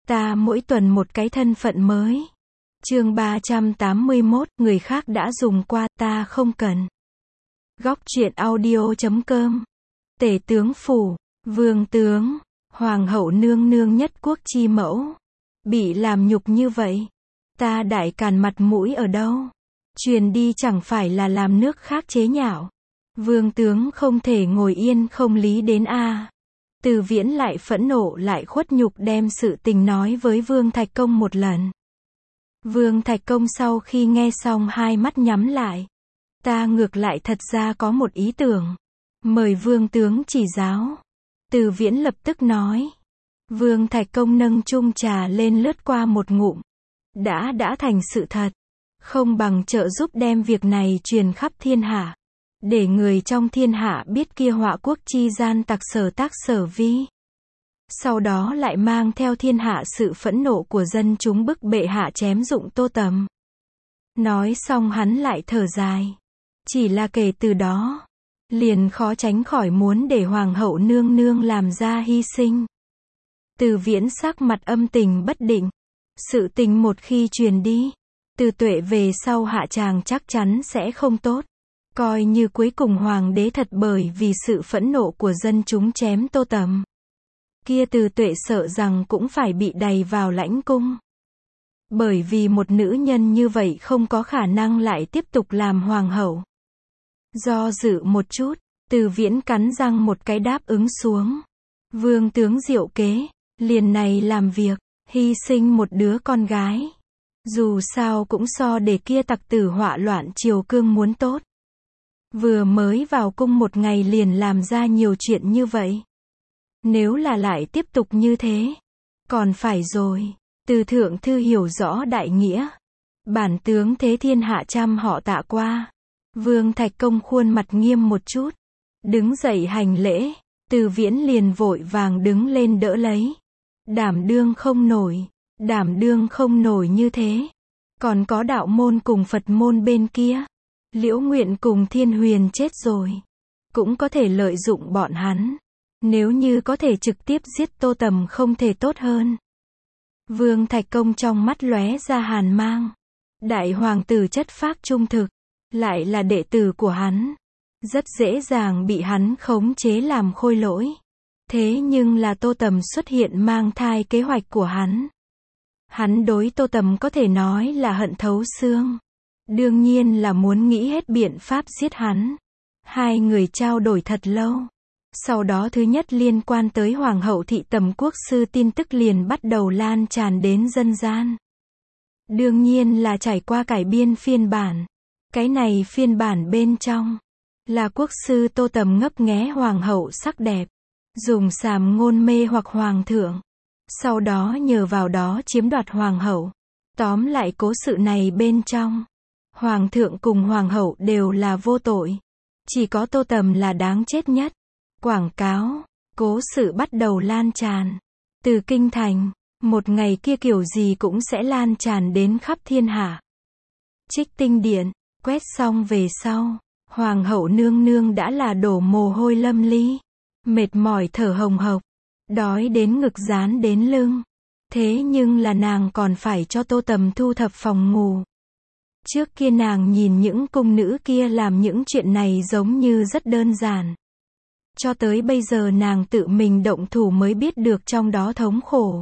Ta mỗi tuần một cái thân phận mới. Chương 381, người khác đã dùng qua, ta không cần. Góc truyện audio.com. Tể tướng phủ, vương tướng, hoàng hậu nương nương nhất quốc chi mẫu. Bị làm nhục như vậy, ta Đại Càn mặt mũi ở đâu? Truyền đi chẳng phải là làm nước khác chế nhạo. Vương tướng không thể ngồi yên không lý đến a. Từ Viễn lại phẫn nộ lại khuất nhục đem sự tình nói với Vương Thạch Công một lần. Vương Thạch Công sau khi nghe xong hai mắt nhắm lại. Ta ngược lại thật ra có một ý tưởng. Mời Vương tướng chỉ giáo. Từ Viễn lập tức nói. Vương Thạch Công nâng chung trà lên lướt qua một ngụm. Đã thành sự thật. Không bằng trợ giúp đem việc này truyền khắp thiên hạ. Để người trong thiên hạ biết kia họa quốc chi gian tặc sở tác sở vi. Sau đó lại mang theo thiên hạ sự phẫn nộ của dân chúng bức bệ hạ chém dụng Tô Tầm. Nói xong hắn lại thở dài. Chỉ là kể từ đó, liền khó tránh khỏi muốn để hoàng hậu nương nương làm ra hy sinh. Từ Viễn sắc mặt âm tình bất định. Sự tình một khi truyền đi, Từ Tuệ về sau hạ tràng chắc chắn sẽ không tốt. Coi như cuối cùng hoàng đế thật bởi vì sự phẫn nộ của dân chúng chém Tô Tầm. Kia Từ Tuệ sợ rằng cũng phải bị đày vào lãnh cung. Bởi vì một nữ nhân như vậy không có khả năng lại tiếp tục làm hoàng hậu. Do dự một chút, Từ Viễn cắn răng một cái đáp ứng xuống. Vương tướng diệu kế, liền này làm việc, hy sinh một đứa con gái. Dù sao cũng so để kia tặc tử họa loạn triều cương muốn tốt. Vừa mới vào cung một ngày liền làm ra nhiều chuyện như vậy. Nếu là lại tiếp tục như thế, còn phải rồi. Từ thượng thư hiểu rõ đại nghĩa. Bản tướng thế thiên hạ trăm họ tạ qua. Vương Thạch Công khuôn mặt nghiêm một chút. Đứng dậy hành lễ. Từ Viễn liền vội vàng đứng lên đỡ lấy. Đảm đương không nổi như thế. Còn có đạo môn cùng Phật môn bên kia. Liễu Nguyện cùng Thiên Huyền chết rồi. Cũng có thể lợi dụng bọn hắn. Nếu như có thể trực tiếp giết Tô Tầm không thể tốt hơn. Vương Thạch Công trong mắt lóe ra hàn mang. Đại hoàng tử chất phác trung thực. Lại là đệ tử của hắn. Rất dễ dàng bị hắn khống chế làm khôi lỗi. Thế nhưng là Tô Tầm xuất hiện mang thai kế hoạch của hắn. Hắn đối Tô Tầm có thể nói là hận thấu xương. Đương nhiên là muốn nghĩ hết biện pháp giết hắn. Hai người trao đổi thật lâu. Sau đó thứ nhất liên quan tới Hoàng hậu thị Tầm quốc sư tin tức liền bắt đầu lan tràn đến dân gian. Đương nhiên là trải qua cải biên phiên bản. Cái này phiên bản bên trong là quốc sư Tô Tầm ngấp nghé Hoàng hậu sắc đẹp. Dùng sàm ngôn mê hoặc Hoàng thượng. Sau đó nhờ vào đó chiếm đoạt Hoàng hậu. Tóm lại cố sự này bên trong. Hoàng thượng cùng Hoàng hậu đều là vô tội. Chỉ có Tô Tầm là đáng chết nhất. Quảng cáo, cố sự bắt đầu lan tràn. Từ kinh thành, một ngày kia kiểu gì cũng sẽ lan tràn đến khắp thiên hạ. Trích Tinh Điện, quét xong về sau, Hoàng hậu nương nương đã là đổ mồ hôi lâm ly. Mệt mỏi thở hồng hộc, đói đến ngực dán đến lưng. Thế nhưng là nàng còn phải cho Tô Tầm thu thập phòng ngủ. Trước kia nàng nhìn những cung nữ kia làm những chuyện này giống như rất đơn giản. Cho tới bây giờ nàng tự mình động thủ mới biết được trong đó thống khổ.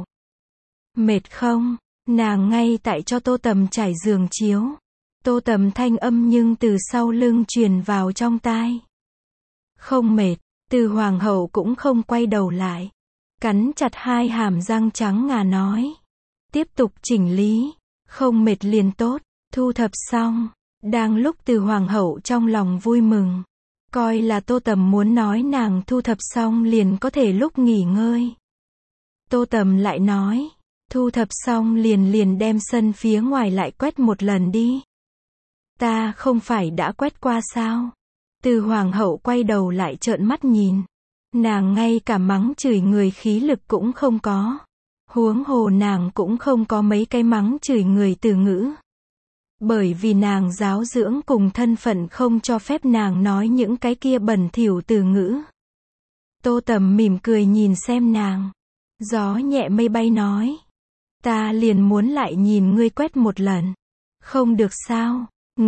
Mệt không? Nàng ngay tại cho Tô Tầm trải giường chiếu. Tô Tầm thanh âm nhưng từ sau lưng truyền vào trong tai. Không mệt. Từ hoàng hậu cũng không quay đầu lại. Cắn chặt hai hàm răng trắng ngà nói. Tiếp tục chỉnh lý. Không mệt liền tốt. Thu thập xong. Đang lúc từ hoàng hậu trong lòng vui mừng. Coi là Tô Tầm muốn nói nàng thu thập xong liền có thể lúc nghỉ ngơi. Tô Tầm lại nói. Thu thập xong liền đem sân phía ngoài lại quét một lần đi. Ta không phải đã quét qua sao? Từ hoàng hậu quay đầu lại trợn mắt nhìn. Nàng ngay cả mắng chửi người khí lực cũng không có. Huống hồ nàng cũng không có mấy cái mắng chửi người từ ngữ. Bởi vì nàng giáo dưỡng cùng thân phận không cho phép nàng nói những cái kia bẩn thỉu từ ngữ. Tô Tầm mỉm cười nhìn xem nàng. Gió nhẹ mây bay nói. Ta liền muốn lại nhìn ngươi quét một lần. Không được sao?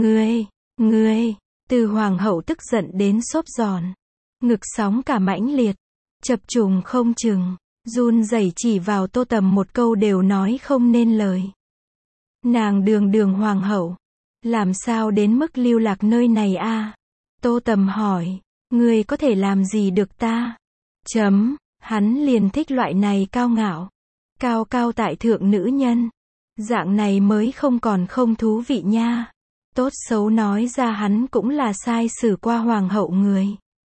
Ngươi, Từ hoàng hậu tức giận đến xốp giòn. Ngực sóng cả mãnh liệt, chập trùng không chừng, run rẩy chỉ vào Tô Tầm một câu đều nói không nên lời. Nàng đường đường hoàng hậu, làm sao đến mức lưu lạc nơi này a? Tô Tầm hỏi, ngươi có thể làm gì được ta? Hắn liền thích loại này cao ngạo, cao cao tại thượng nữ nhân. Dạng này mới không còn không thú vị nha. Tốt xấu nói ra hắn cũng là sai xử qua hoàng hậu người.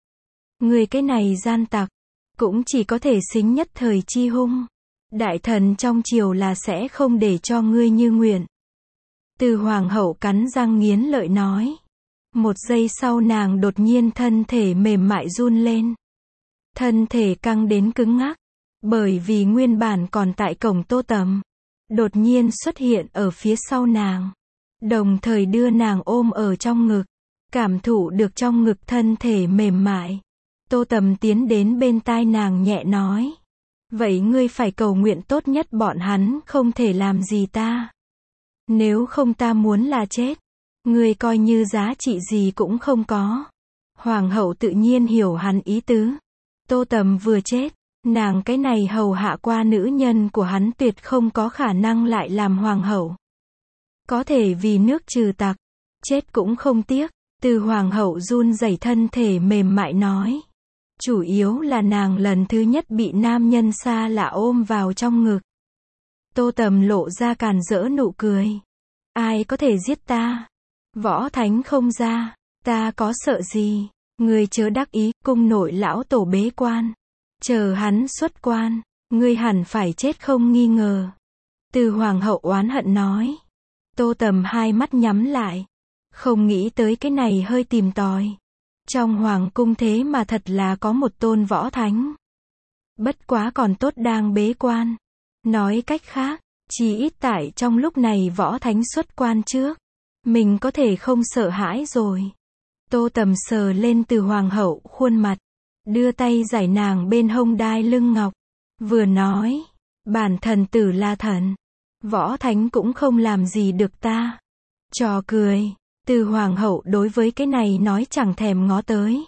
Người cái này gian tặc, cũng chỉ có thể xính nhất thời chi hung. Đại thần trong triều là sẽ không để cho ngươi như nguyện. Từ hoàng hậu cắn răng nghiến lợi nói. Một giây sau nàng đột nhiên thân thể mềm mại run lên. Thân thể căng đến cứng ngắc. Bởi vì nguyên bản còn tại cổng Tô Tầm, đột nhiên xuất hiện ở phía sau nàng. Đồng thời đưa nàng ôm ở trong ngực. Cảm thụ được trong ngực thân thể mềm mại. Tô Tầm tiến đến bên tai nàng nhẹ nói. Vậy ngươi phải cầu nguyện tốt nhất bọn hắn không thể làm gì ta. Nếu không ta muốn là chết. Ngươi coi như giá trị gì cũng không có. Hoàng hậu tự nhiên hiểu hắn ý tứ. Tô Tầm vừa chết, nàng cái này hầu hạ qua nữ nhân của hắn tuyệt không có khả năng lại làm hoàng hậu. Có thể vì nước trừ tặc, chết cũng không tiếc. Từ hoàng hậu run rẩy thân thể mềm mại nói. Chủ yếu là nàng lần thứ nhất bị nam nhân xa lạ ôm vào trong ngực. Tô Tầm lộ ra càn rỡ nụ cười. Ai có thể giết ta? Võ thánh không ra, ta có sợ gì? Ngươi chớ đắc ý, cung nội lão tổ bế quan. Chờ hắn xuất quan, ngươi hẳn phải chết không nghi ngờ. Từ hoàng hậu oán hận nói. Tô Tầm hai mắt nhắm lại. Không nghĩ tới cái này hơi tìm tòi. Trong hoàng cung thế mà thật là có một tôn võ thánh. Bất quá còn tốt đang bế quan. Nói cách khác, chỉ ít tại trong lúc này võ thánh xuất quan trước. Mình có thể không sợ hãi rồi. Tô Tầm sờ lên Từ hoàng hậu khuôn mặt. Đưa tay giải nàng bên hông đai lưng ngọc. Vừa nói, bản thần tử là thần. Võ thánh cũng không làm gì được ta. Trò cười. Từ hoàng hậu đối với cái này nói chẳng thèm ngó tới.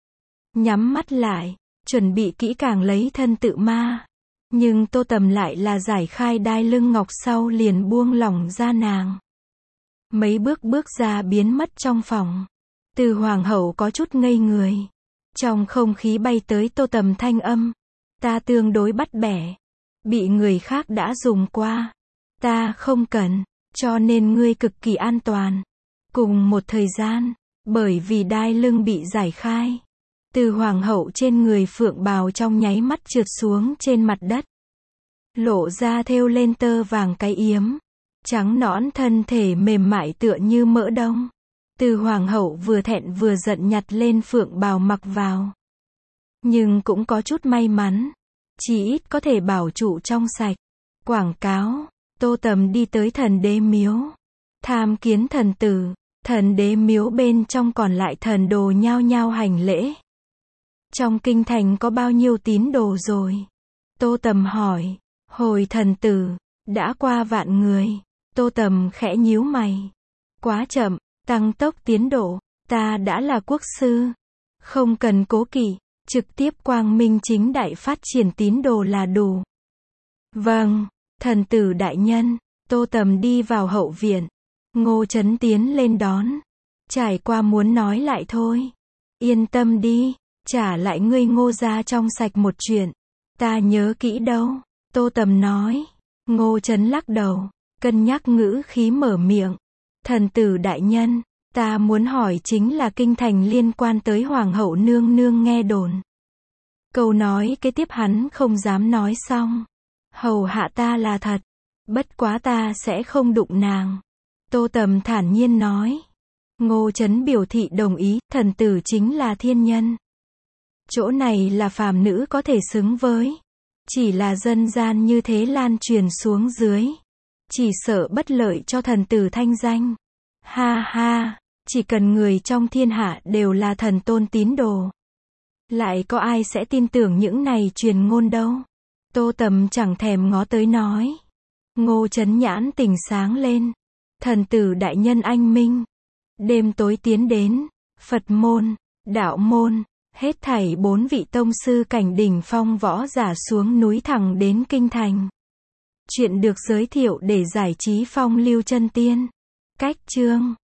Nhắm mắt lại, chuẩn bị kỹ càng lấy thân tự ma. Nhưng Tô Tầm lại là giải khai đai lưng ngọc sau liền buông lỏng ra nàng. Mấy bước ra biến mất trong phòng. Từ hoàng hậu có chút ngây người. Trong không khí bay tới Tô Tầm thanh âm. Ta tương đối bắt bẻ. Bị người khác đã dùng qua. Ta không cần, cho nên ngươi cực kỳ an toàn. Cùng một thời gian, bởi vì đai lưng bị giải khai. Từ hoàng hậu trên người phượng bào trong nháy mắt trượt xuống trên mặt đất. Lộ ra thêu lên tơ vàng cái yếm. Trắng nõn thân thể mềm mại tựa như mỡ đông. Từ hoàng hậu vừa thẹn vừa giận nhặt lên phượng bào mặc vào. Nhưng cũng có chút may mắn. Chỉ ít có thể bảo trụ trong sạch. Quảng cáo, Tô Tầm đi tới thần đế miếu. Tham kiến thần tử. Thần đế miếu bên trong còn lại thần đồ nhao nhao hành lễ. Trong kinh thành có bao nhiêu tín đồ rồi? Tô Tầm hỏi. Hồi thần tử, đã qua vạn người. Tô Tầm khẽ nhíu mày. Quá chậm, tăng tốc tiến độ. Ta đã là quốc sư. Không cần cố kỵ, trực tiếp quang minh chính đại phát triển tín đồ là đủ. Vâng, thần tử đại nhân. Tô Tầm đi vào hậu viện. Ngô Chấn tiến lên đón. Trải qua muốn nói lại thôi. Yên tâm đi, trả lại ngươi Ngô gia trong sạch một chuyện. Ta nhớ kỹ đâu. Tô Tầm nói. Ngô Chấn lắc đầu, cân nhắc ngữ khí mở miệng. Thần tử đại nhân, ta muốn hỏi chính là kinh thành liên quan tới hoàng hậu nương nương nghe đồn. Câu nói kế tiếp hắn không dám nói xong. Hầu hạ ta là thật. Bất quá ta sẽ không đụng nàng. Tô Tầm thản nhiên nói. Ngô Chấn biểu thị đồng ý, thần tử chính là thiên nhân. Chỗ này là phàm nữ có thể xứng với. Chỉ là dân gian như thế lan truyền xuống dưới. Chỉ sợ bất lợi cho thần tử thanh danh. Ha ha, chỉ cần người trong thiên hạ đều là thần tôn tín đồ. Lại có ai sẽ tin tưởng những này truyền ngôn đâu. Tô Tầm chẳng thèm ngó tới nói. Ngô Chấn Nhãn tỉnh sáng lên. Thần tử đại nhân anh minh. Đêm tối tiến đến. Phật môn, đạo môn, hết thảy 4 vị tông sư cảnh đỉnh phong võ giả xuống núi thẳng đến kinh thành. Chuyện được giới thiệu để giải trí phong lưu chân tiên. Cách chương